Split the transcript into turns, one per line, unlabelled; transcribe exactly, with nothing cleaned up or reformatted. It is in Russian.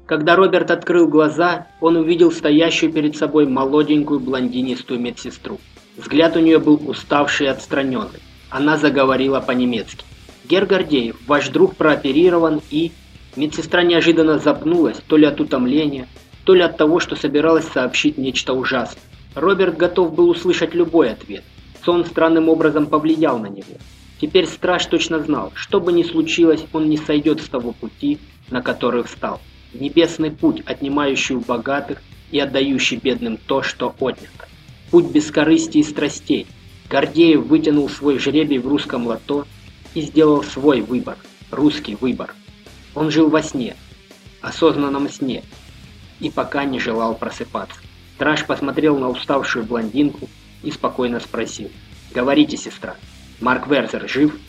Когда Роберт открыл глаза, он увидел стоящую перед собой молоденькую блондинистую медсестру. Взгляд у нее был уставший и отстраненный. Она заговорила по-немецки. «Гер Гордеев, ваш друг прооперирован и...» Медсестра неожиданно запнулась, то ли от утомления, то ли от того, что собиралась сообщить нечто ужасное. Роберт готов был услышать любой ответ. Сон странным образом повлиял на него. Теперь страж точно знал, что бы ни случилось, он не сойдет с того пути, на который встал. Небесный путь, отнимающий у богатых и отдающий бедным то, что отнято. Путь бескорыстия и страстей. Гордеев вытянул свой жребий в русском лото и сделал свой выбор, русский выбор. Он жил во сне, осознанном сне, и пока не желал просыпаться. Страж посмотрел на уставшую блондинку и спокойно спросил: «Говорите, сестра, Марк Верзер жив?»